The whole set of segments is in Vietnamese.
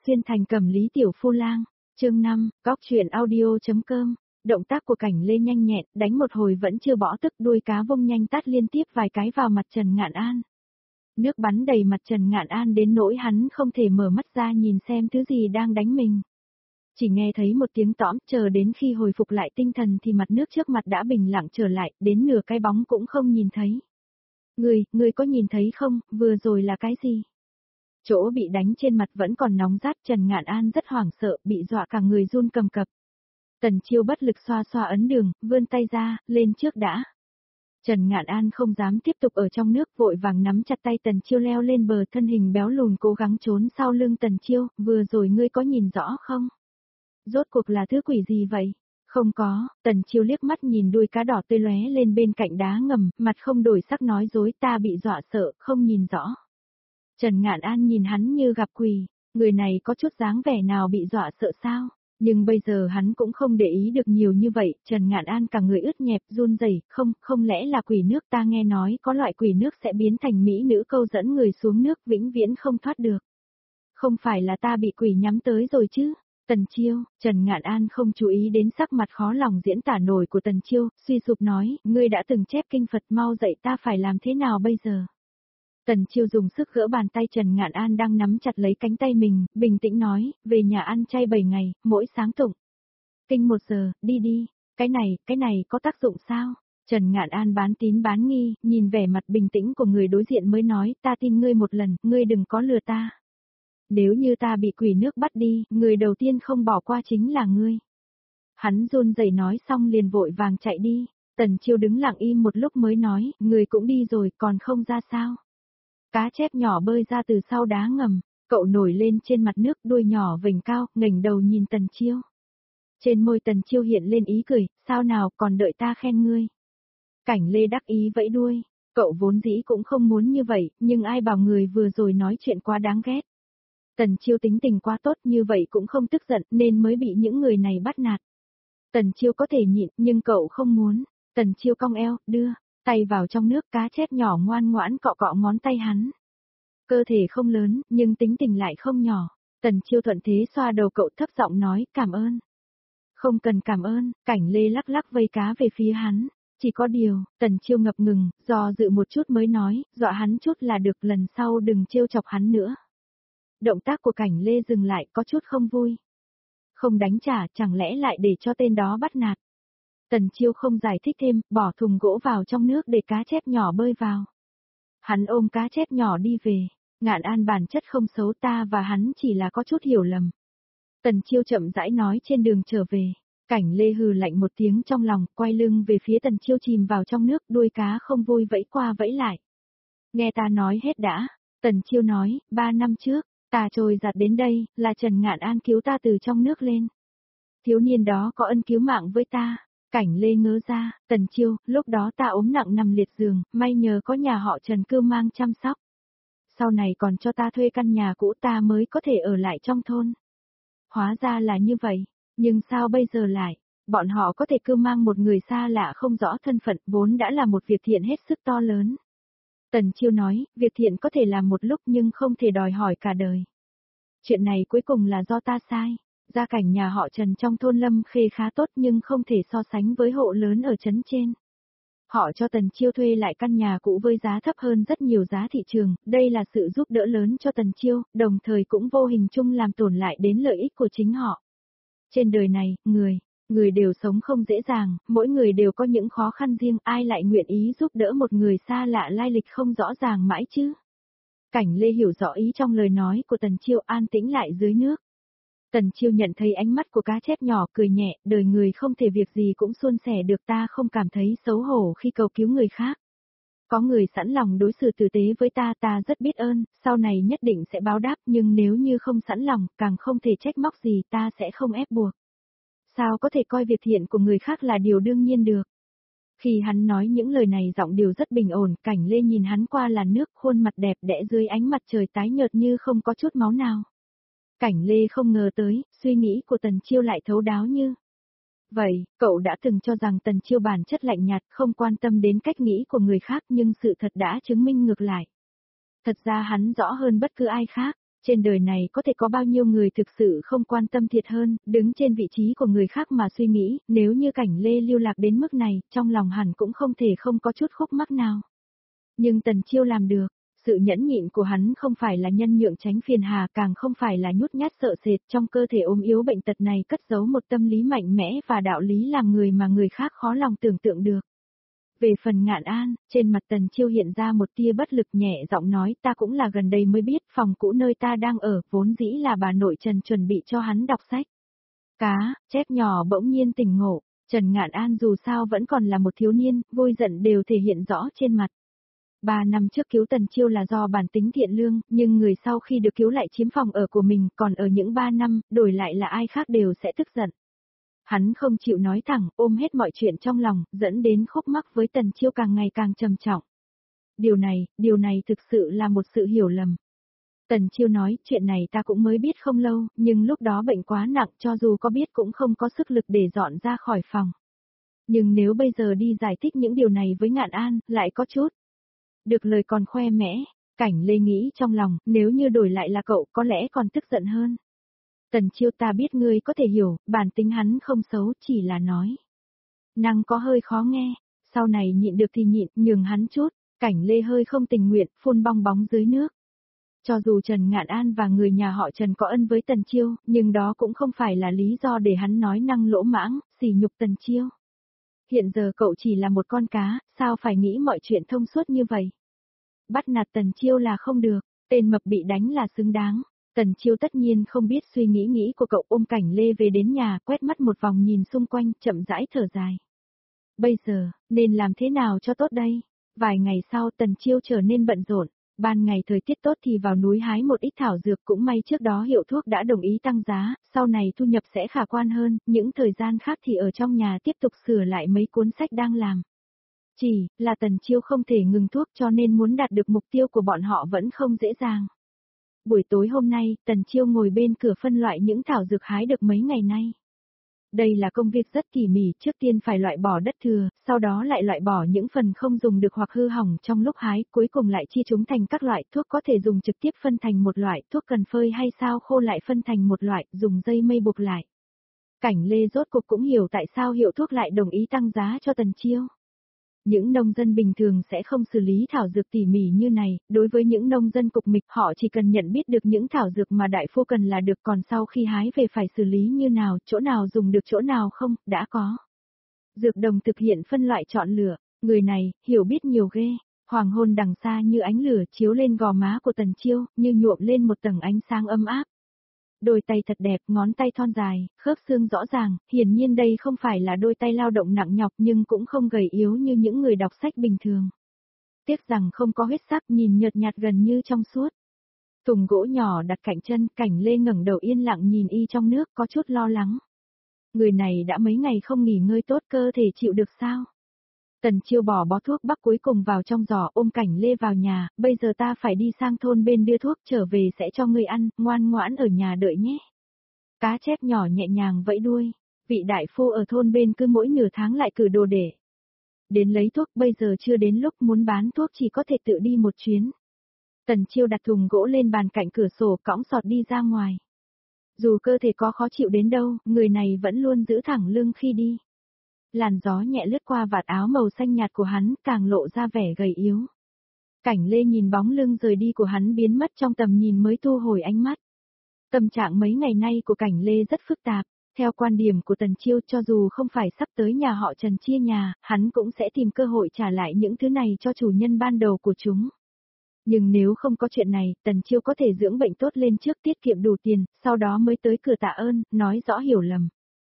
xuyên thành Cẩm Lý tiểu phu lang. Chương 5, Cóc truyện audio.com. Động tác của Cảnh Lê nhanh nhẹn, đánh một hồi vẫn chưa bỏ tức, đuôi cá vung nhanh tát liên tiếp vài cái vào mặt Trần Ngạn An. Nước bắn đầy mặt Trần Ngạn An đến nỗi hắn không thể mở mắt ra nhìn xem thứ gì đang đánh mình. Chỉ nghe thấy một tiếng tõm, chờ đến khi hồi phục lại tinh thần thì mặt nước trước mặt đã bình lặng trở lại, đến nửa cái bóng cũng không nhìn thấy. Ngươi có nhìn thấy không, vừa rồi là cái gì? Chỗ bị đánh trên mặt vẫn còn nóng rát, Trần Ngạn An rất hoảng sợ, bị dọa cả người run cầm cập. Tần Chiêu bất lực xoa xoa ấn đường, vươn tay ra, lên trước đã. Trần Ngạn An không dám tiếp tục ở trong nước, vội vàng nắm chặt tay Tần Chiêu leo lên bờ, thân hình béo lùn cố gắng trốn sau lưng Tần Chiêu, vừa rồi ngươi có nhìn rõ không? Rốt cuộc là thứ quỷ gì vậy? Không có, Tần Chiêu liếc mắt nhìn đuôi cá đỏ tươi lóe lên bên cạnh đá ngầm, mặt không đổi sắc nói dối, ta bị dọa sợ, không nhìn rõ. Trần Ngạn An nhìn hắn như gặp quỷ, người này có chút dáng vẻ nào bị dọa sợ sao? Nhưng bây giờ hắn cũng không để ý được nhiều như vậy, Trần Ngạn An cả người ướt nhẹp run rẩy, không lẽ là quỷ nước, ta nghe nói có loại quỷ nước sẽ biến thành mỹ nữ câu dẫn người xuống nước vĩnh viễn không thoát được. Không phải là ta bị quỷ nhắm tới rồi chứ? Tần Chiêu, Trần Ngạn An không chú ý đến sắc mặt khó lòng diễn tả nổi của Tần Chiêu, suy sụp nói, ngươi đã từng chép kinh Phật, mau dạy ta phải làm thế nào bây giờ? Tần Chiêu dùng sức gỡ bàn tay Trần Ngạn An đang nắm chặt lấy cánh tay mình, bình tĩnh nói, về nhà ăn chay 7 ngày, mỗi sáng tụng kinh 1 giờ, đi, cái này có tác dụng sao? Trần Ngạn An bán tín bán nghi, nhìn vẻ mặt bình tĩnh của người đối diện mới nói, ta tin ngươi một lần, ngươi đừng có lừa ta. Nếu như ta bị quỷ nước bắt đi, người đầu tiên không bỏ qua chính là ngươi. Hắn run rẩy nói xong liền vội vàng chạy đi. Tần Chiêu đứng lặng im một lúc mới nói, người cũng đi rồi, còn không ra sao? Cá chép nhỏ bơi ra từ sau đá ngầm, cậu nổi lên trên mặt nước, đuôi nhỏ vểnh cao, ngẩng đầu nhìn Tần Chiêu. Trên môi Tần Chiêu hiện lên ý cười, sao nào, còn đợi ta khen ngươi. Cảnh Lê đắc ý vẫy đuôi, cậu vốn dĩ cũng không muốn như vậy, nhưng ai bảo người vừa rồi nói chuyện quá đáng ghét. Tần Chiêu tính tình quá tốt, như vậy cũng không tức giận nên mới bị những người này bắt nạt. Tần Chiêu có thể nhịn, nhưng cậu không muốn. Tần Chiêu cong eo, đưa tay vào trong nước, cá chép nhỏ ngoan ngoãn cọ cọ ngón tay hắn. Cơ thể không lớn, nhưng tính tình lại không nhỏ. Tần Chiêu thuận thế xoa đầu cậu, thấp giọng nói, cảm ơn. Không cần cảm ơn, Cảnh Lê lắc lắc vây cá về phía hắn. Chỉ có điều, Tần Chiêu ngập ngừng, do dự một chút mới nói, dọa hắn chút là được, lần sau đừng trêu chọc hắn nữa. Động tác của Cảnh Lê dừng lại, có chút không vui. Không đánh trả, chẳng lẽ lại để cho tên đó bắt nạt. Tần Chiêu không giải thích thêm, bỏ thùng gỗ vào trong nước để cá chép nhỏ bơi vào. Hắn ôm cá chép nhỏ đi về. Ngạn An bản chất không xấu, ta và hắn chỉ là có chút hiểu lầm. Tần Chiêu chậm rãi nói trên đường trở về. Cảnh Lê hừ lạnh một tiếng trong lòng, quay lưng về phía Tần Chiêu chìm vào trong nước, đuôi cá không vui vẫy qua vẫy lại. Nghe ta nói hết đã. Tần Chiêu nói, 3 năm trước, ta trôi giạt đến đây, là Trần Ngạn An cứu ta từ trong nước lên. Thiếu niên đó có ân cứu mạng với ta. Cảnh Lê ngớ ra, Tần Chiêu, lúc đó ta ốm nặng nằm liệt giường, may nhờ có nhà họ Trần cưu mang chăm sóc. Sau này còn cho ta thuê căn nhà cũ, ta mới có thể ở lại trong thôn. Hóa ra là như vậy, nhưng sao bây giờ lại, bọn họ có thể cưu mang một người xa lạ không rõ thân phận, vốn đã là một việc thiện hết sức to lớn. Tần Chiêu nói, việc thiện có thể làm một lúc nhưng không thể đòi hỏi cả đời. Chuyện này cuối cùng là do ta sai. Gia cảnh nhà họ Trần trong thôn Lâm Khê khá tốt nhưng không thể so sánh với hộ lớn ở trấn trên. Họ cho Tần Chiêu thuê lại căn nhà cũ với giá thấp hơn rất nhiều giá thị trường, đây là sự giúp đỡ lớn cho Tần Chiêu, đồng thời cũng vô hình chung làm tổn lại đến lợi ích của chính họ. Trên đời này, người đều sống không dễ dàng, mỗi người đều có những khó khăn riêng, ai lại nguyện ý giúp đỡ một người xa lạ lai lịch không rõ ràng mãi chứ? Cảnh Lê hiểu rõ ý trong lời nói của Tần Chiêu, an tĩnh lại dưới nước. Tần Chiêu nhận thấy ánh mắt của cá chép nhỏ, cười nhẹ, đời người không thể việc gì cũng suôn sẻ được, ta không cảm thấy xấu hổ khi cầu cứu người khác. Có người sẵn lòng đối xử tử tế với ta, ta rất biết ơn, sau này nhất định sẽ báo đáp, nhưng nếu như không sẵn lòng, càng không thể trách móc gì, ta sẽ không ép buộc. Sao có thể coi việc thiện của người khác là điều đương nhiên được? Khi hắn nói những lời này giọng điệu rất bình ổn, Cảnh Lê nhìn hắn qua làn nước, khuôn mặt đẹp đẽ dưới ánh mặt trời tái nhợt như không có chút máu nào. Cảnh Lê không ngờ tới, suy nghĩ của Tần Chiêu lại thấu đáo như vậy. Cậu đã từng cho rằng Tần Chiêu bản chất lạnh nhạt, không quan tâm đến cách nghĩ của người khác, nhưng sự thật đã chứng minh ngược lại. Thật ra hắn rõ hơn bất cứ ai khác, Trên đời này có thể có bao nhiêu người thực sự không quan tâm thiệt hơn, đứng trên vị trí của người khác mà suy nghĩ, nếu như Cảnh Lê lưu lạc đến mức này, trong lòng hẳn cũng không thể không có chút khúc mắc nào. Nhưng Tần Chiêu làm được, sự nhẫn nhịn của hắn không phải là nhân nhượng tránh phiền hà, càng không phải là nhút nhát sợ sệt, trong cơ thể ốm yếu bệnh tật này cất giấu một tâm lý mạnh mẽ và đạo lý làm người mà người khác khó lòng tưởng tượng được. Về phần Ngạn An, trên mặt Tần Chiêu hiện ra một tia bất lực, nhẹ giọng nói, ta cũng là gần đây mới biết phòng cũ nơi ta đang ở, vốn dĩ là bà nội Trần chuẩn bị cho hắn đọc sách. Cá, chép nhỏ bỗng nhiên tỉnh ngộ, Trần Ngạn An dù sao vẫn còn là một thiếu niên, vui giận đều thể hiện rõ trên mặt. 3 năm trước cứu Tần Chiêu là do bản tính thiện lương, nhưng người sau khi được cứu lại chiếm phòng ở của mình, còn ở những 3 năm, đổi lại là ai khác đều sẽ tức giận. Hắn không chịu nói thẳng, ôm hết mọi chuyện trong lòng, dẫn đến khúc mắc với Tần Chiêu càng ngày càng trầm trọng. Điều này thực sự là một sự hiểu lầm. Tần Chiêu nói, chuyện này ta cũng mới biết không lâu, nhưng lúc đó bệnh quá nặng, cho dù có biết cũng không có sức lực để dọn ra khỏi phòng. Nhưng nếu bây giờ đi giải thích những điều này với Ngạn An, lại có chút được lời còn khoe mẽ. Cảnh Lê nghĩ trong lòng, nếu như đổi lại là cậu có lẽ còn tức giận hơn. Tần Chiêu, ta biết ngươi có thể hiểu, bản tính hắn không xấu, chỉ là nói năng có hơi khó nghe, sau này nhịn được thì nhịn, nhường hắn chút. Cảnh Lê hơi không tình nguyện, phun bong bóng dưới nước. Cho dù Trần Ngạn An và người nhà họ Trần có ân với Tần Chiêu, nhưng đó cũng không phải là lý do để hắn nói năng lỗ mãng, sỉ nhục Tần Chiêu. Hiện giờ cậu chỉ là một con cá, sao phải nghĩ mọi chuyện thông suốt như vậy? Bắt nạt Tần Chiêu là không được, tên mập bị đánh là xứng đáng. Tần Chiêu tất nhiên không biết suy nghĩ của cậu, ôm Cảnh Lê về đến nhà, quét mắt một vòng nhìn xung quanh, chậm rãi thở dài. Bây giờ, nên làm thế nào cho tốt đây? Vài ngày sau Tần Chiêu trở nên bận rộn, ban ngày thời tiết tốt thì vào núi hái một ít thảo dược, cũng may trước đó hiệu thuốc đã đồng ý tăng giá, sau này thu nhập sẽ khả quan hơn, những thời gian khác thì ở trong nhà tiếp tục sửa lại mấy cuốn sách đang làm. Chỉ là Tần Chiêu không thể ngừng thuốc, cho nên muốn đạt được mục tiêu của bọn họ vẫn không dễ dàng. Buổi tối hôm nay, Tần Chiêu ngồi bên cửa phân loại những thảo dược hái được mấy ngày nay. Đây là công việc rất tỉ mỉ, trước tiên phải loại bỏ đất thừa, sau đó lại loại bỏ những phần không dùng được hoặc hư hỏng trong lúc hái, cuối cùng lại chia chúng thành các loại thuốc có thể dùng trực tiếp phân thành một loại, thuốc cần phơi hay sao khô lại phân thành một loại, dùng dây mây buộc lại. Cảnh Lê rốt cuộc cũng hiểu tại sao hiệu thuốc lại đồng ý tăng giá cho Tần Chiêu. Những nông dân bình thường sẽ không xử lý thảo dược tỉ mỉ như này, đối với những nông dân cục mịch họ chỉ cần nhận biết được những thảo dược mà đại phu cần là được, còn sau khi hái về phải xử lý như nào, chỗ nào dùng được chỗ nào không, đã có. Dược đồng thực hiện phân loại chọn lựa, người này, hiểu biết nhiều ghê. Hoàng hôn đằng xa như ánh lửa chiếu lên gò má của Tần Chiêu, như nhuộm lên một tầng ánh sáng ấm áp. Đôi tay thật đẹp, ngón tay thon dài, khớp xương rõ ràng, hiển nhiên đây không phải là đôi tay lao động nặng nhọc nhưng cũng không gầy yếu như những người đọc sách bình thường. Tiếc rằng không có huyết sắc, nhìn nhợt nhạt gần như trong suốt. Thùng gỗ nhỏ đặt cạnh chân, Cảnh Lê ngẩng đầu yên lặng nhìn y trong nước, có chút lo lắng. Người này đã mấy ngày không nghỉ ngơi tốt, cơ thể chịu được sao? Tần Chiêu bỏ bó thuốc bắc cuối cùng vào trong giỏ, ôm Cảnh Lê vào nhà, bây giờ ta phải đi sang thôn bên đưa thuốc, trở về sẽ cho ngươi ăn, ngoan ngoãn ở nhà đợi nhé. Cá chép nhỏ nhẹ nhàng vẫy đuôi, vị đại phu ở thôn bên cứ mỗi nửa tháng lại cử đồ để đến lấy thuốc, bây giờ chưa đến lúc muốn bán thuốc, chỉ có thể tự đi một chuyến. Tần Chiêu đặt thùng gỗ lên bàn cạnh cửa sổ, cõng sọt đi ra ngoài. Dù cơ thể có khó chịu đến đâu, người này vẫn luôn giữ thẳng lưng khi đi. Làn gió nhẹ lướt qua vạt áo màu xanh nhạt của hắn, càng lộ ra vẻ gầy yếu. Cảnh Lê nhìn bóng lưng rời đi của hắn biến mất trong tầm nhìn mới thu hồi ánh mắt. Tâm trạng mấy ngày nay của Cảnh Lê rất phức tạp. Theo quan điểm của Tần Chiêu, cho dù không phải sắp tới nhà họ Trần chia nhà, hắn cũng sẽ tìm cơ hội trả lại những thứ này cho chủ nhân ban đầu của chúng. Nhưng nếu không có chuyện này, Tần Chiêu có thể dưỡng bệnh tốt lên trước, tiết kiệm đủ tiền, sau đó mới tới cửa tạ ơn, nói rõ hiểu lầm.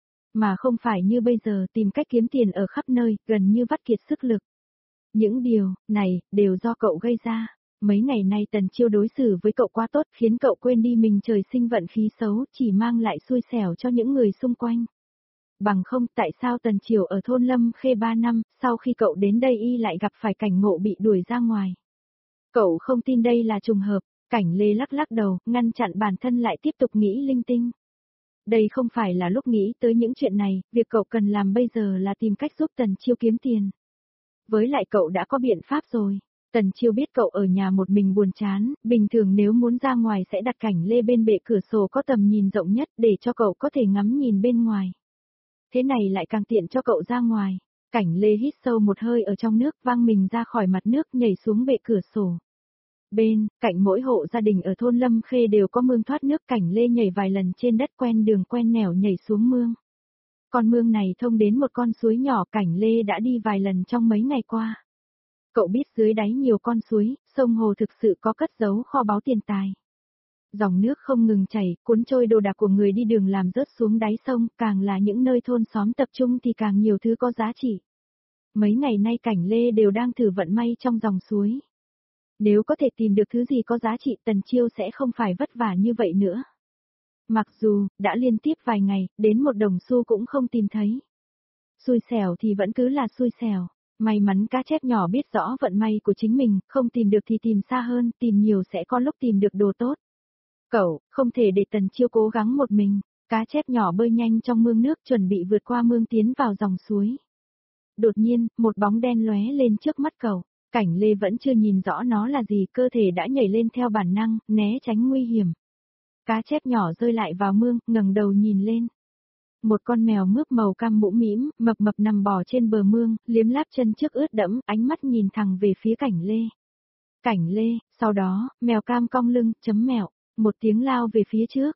Mà không phải như bây giờ tìm cách kiếm tiền ở khắp nơi, gần như vắt kiệt sức lực. Những điều này đều do cậu gây ra. Mấy ngày nay Tần Chiêu đối xử với cậu quá tốt, khiến cậu quên đi mình trời sinh vận khí xấu, chỉ mang lại xui xẻo cho những người xung quanh. Bằng không, tại sao Tần Chiêu ở thôn Lâm Khê 3 năm, sau khi cậu đến đây y lại gặp phải cảnh ngộ bị đuổi ra ngoài? Cậu không tin đây là trùng hợp. Cảnh Lê lắc lắc đầu, ngăn chặn bản thân lại tiếp tục nghĩ linh tinh. Đây không phải là lúc nghĩ tới những chuyện này, việc cậu cần làm bây giờ là tìm cách giúp Tần Chiêu kiếm tiền. Với lại cậu đã có biện pháp rồi. Tần Chiêu biết cậu ở nhà một mình buồn chán, bình thường nếu muốn ra ngoài sẽ đặt cảnh lê bên bệ cửa sổ có tầm nhìn rộng nhất để cho cậu có thể ngắm nhìn bên ngoài. Thế này lại càng tiện cho cậu ra ngoài. Cảnh lê hít sâu một hơi ở trong nước, văng mình ra khỏi mặt nước, nhảy xuống bệ cửa sổ. Bên cạnh mỗi hộ gia đình ở thôn Lâm Khê đều có mương thoát nước, cảnh lê nhảy vài lần trên đất quen đường quen nẻo nhảy xuống mương. Con mương này thông đến một con suối nhỏ, cảnh lê đã đi vài lần trong mấy ngày qua. Cậu biết dưới đáy nhiều con suối, sông hồ thực sự có cất giấu kho báu tiền tài. Dòng nước không ngừng chảy, cuốn trôi đồ đạc của người đi đường làm rớt xuống đáy sông, càng là những nơi thôn xóm tập trung thì càng nhiều thứ có giá trị. Mấy ngày nay cảnh lê đều đang thử vận may trong dòng suối. Nếu có thể tìm được thứ gì có giá trị, Tần Chiêu sẽ không phải vất vả như vậy nữa. Mặc dù, đã liên tiếp vài ngày, đến một đồng xu cũng không tìm thấy. Xui xẻo thì vẫn cứ là xui xẻo. May mắn cá chép nhỏ biết rõ vận may của chính mình, không tìm được thì tìm xa hơn, tìm nhiều sẽ có lúc tìm được đồ tốt. Cậu, không thể để Tần Chiêu cố gắng một mình. Cá chép nhỏ bơi nhanh trong mương nước, chuẩn bị vượt qua mương tiến vào dòng suối. Đột nhiên, một bóng đen lóe lên trước mắt cậu. Cảnh lê vẫn chưa nhìn rõ nó là gì, cơ thể đã nhảy lên theo bản năng, né tránh nguy hiểm. Cá chép nhỏ rơi lại vào mương, ngẩng đầu nhìn lên. Một con mèo mướp màu cam mũm mĩm, mập mập nằm bò trên bờ mương, liếm láp chân trước ướt đẫm, ánh mắt nhìn thẳng về phía cảnh lê. Cảnh lê, sau đó, mèo cam cong lưng, chấm mẹo, một tiếng lao về phía trước.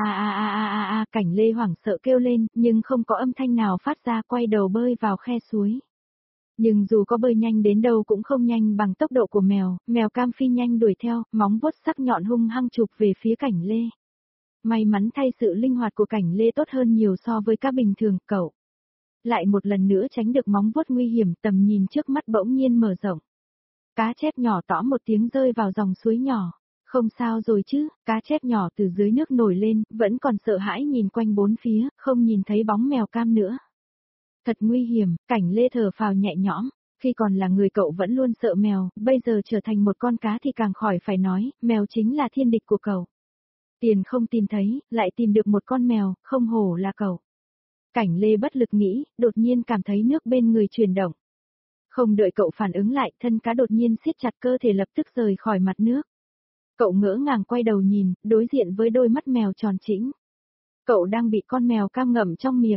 Cảnh lê hoảng sợ kêu lên, nhưng không có âm thanh nào phát ra, quay đầu bơi vào khe suối. Nhưng dù có bơi nhanh đến đâu cũng không nhanh bằng tốc độ của mèo, mèo cam phi nhanh đuổi theo, móng vuốt sắc nhọn hung hăng chụp về phía cảnh lê. May mắn thay, sự linh hoạt của cảnh lê tốt hơn nhiều so với cá bình thường, cậu lại một lần nữa tránh được móng vuốt nguy hiểm, tầm nhìn trước mắt bỗng nhiên mở rộng. Cá chép nhỏ tõ một tiếng rơi vào dòng suối nhỏ. Không sao rồi chứ, cá chép nhỏ từ dưới nước nổi lên, vẫn còn sợ hãi nhìn quanh bốn phía, không nhìn thấy bóng mèo cam nữa. Thật nguy hiểm, cảnh lê thở phào nhẹ nhõm, khi còn là người cậu vẫn luôn sợ mèo, bây giờ trở thành một con cá thì càng khỏi phải nói, mèo chính là thiên địch của cậu. Tiền không tìm thấy, lại tìm được một con mèo, không hổ là cậu. Cảnh lê bất lực nghĩ, đột nhiên cảm thấy nước bên người chuyển động. Không đợi cậu phản ứng lại, thân cá đột nhiên siết chặt, cơ thể lập tức rời khỏi mặt nước. Cậu ngỡ ngàng quay đầu nhìn, đối diện với đôi mắt mèo tròn trĩnh. Cậu đang bị con mèo cam ngậm trong miệng.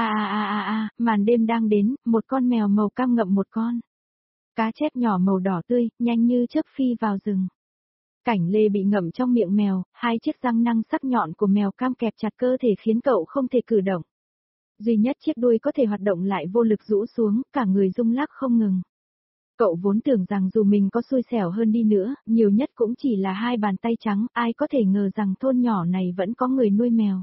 Màn đêm đang đến, một con mèo màu cam ngậm một con. Cá chép nhỏ màu đỏ tươi, nhanh như chớp phi vào rừng. Cảnh lê bị ngậm trong miệng mèo, hai chiếc răng nanh sắc nhọn của mèo cam kẹp chặt cơ thể khiến cậu không thể cử động. Duy nhất chiếc đuôi có thể hoạt động lại vô lực rũ xuống, cả người rung lắc không ngừng. Cậu vốn tưởng rằng dù mình có xui xẻo hơn đi nữa, nhiều nhất cũng chỉ là hai bàn tay trắng, ai có thể ngờ rằng thôn nhỏ này vẫn có người nuôi mèo.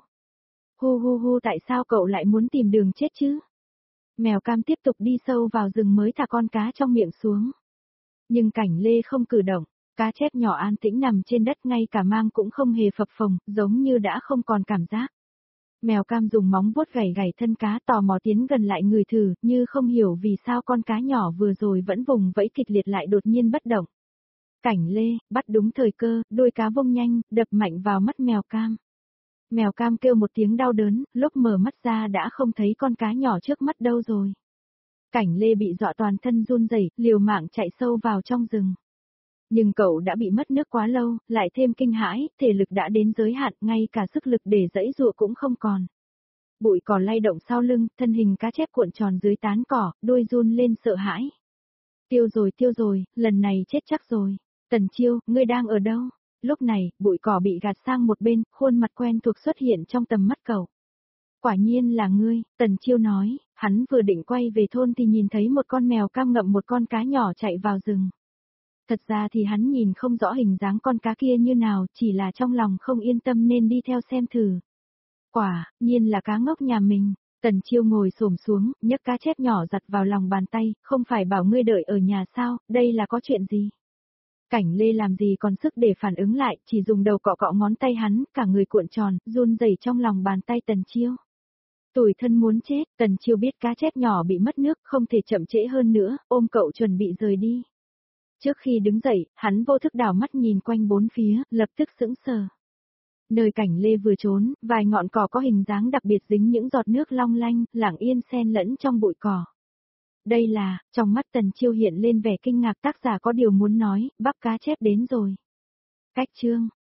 Tại sao cậu lại muốn tìm đường chết chứ? Mèo cam tiếp tục đi sâu vào rừng mới thả con cá trong miệng xuống. Nhưng cảnh lê không cử động, cá chép nhỏ an tĩnh nằm trên đất, ngay cả mang cũng không hề phập phồng, giống như đã không còn cảm giác. Mèo cam dùng móng vuốt gảy gảy thân cá, tò mò tiến gần lại người thử, như không hiểu vì sao con cá nhỏ vừa rồi vẫn vùng vẫy kịch liệt lại đột nhiên bất động. Cảnh lê, bắt đúng thời cơ, đuôi cá vung nhanh, đập mạnh vào mắt mèo cam. Mèo cam kêu một tiếng đau đớn, lúc mở mắt ra đã không thấy con cá nhỏ trước mắt đâu rồi. Cảnh lê bị dọa toàn thân run rẩy, liều mạng chạy sâu vào trong rừng. Nhưng cậu đã bị mất nước quá lâu, lại thêm kinh hãi, thể lực đã đến giới hạn, ngay cả sức lực để giãy giụa cũng không còn. Bụi cỏ lay động sau lưng, thân hình cá chép cuộn tròn dưới tán cỏ, đuôi run lên sợ hãi. Tiêu rồi, lần này chết chắc rồi. Tần Chiêu, ngươi đang ở đâu? Lúc này, bụi cỏ bị gạt sang một bên, khuôn mặt quen thuộc xuất hiện trong tầm mắt cậu. Quả nhiên là ngươi, Tần Chiêu nói, hắn vừa định quay về thôn thì nhìn thấy một con mèo cam ngậm một con cá nhỏ chạy vào rừng. Thật ra thì hắn nhìn không rõ hình dáng con cá kia như nào, chỉ là trong lòng không yên tâm nên đi theo xem thử. Quả nhiên là cá ngốc nhà mình. Tần Chiêu ngồi xổm xuống, nhấc cá chép nhỏ giặt vào lòng bàn tay, không phải bảo ngươi đợi ở nhà sao, đây là có chuyện gì? Cảnh lê làm gì còn sức để phản ứng lại, chỉ dùng đầu cọ cọ ngón tay hắn, cả người cuộn tròn, run rẩy trong lòng bàn tay Tần Chiêu. Tủi thân muốn chết, Tần Chiêu biết cá chép nhỏ bị mất nước, không thể chậm trễ hơn nữa, ôm cậu chuẩn bị rời đi. Trước khi đứng dậy, hắn vô thức đảo mắt nhìn quanh bốn phía, lập tức sững sờ. Nơi cảnh lê vừa trốn, vài ngọn cỏ có hình dáng đặc biệt dính những giọt nước long lanh, lặng yên xen lẫn trong bụi cỏ. Đây là, trong mắt Tần Chiêu hiện lên vẻ kinh ngạc, tác giả có điều muốn nói, bắp cá chép đến rồi. Cách chương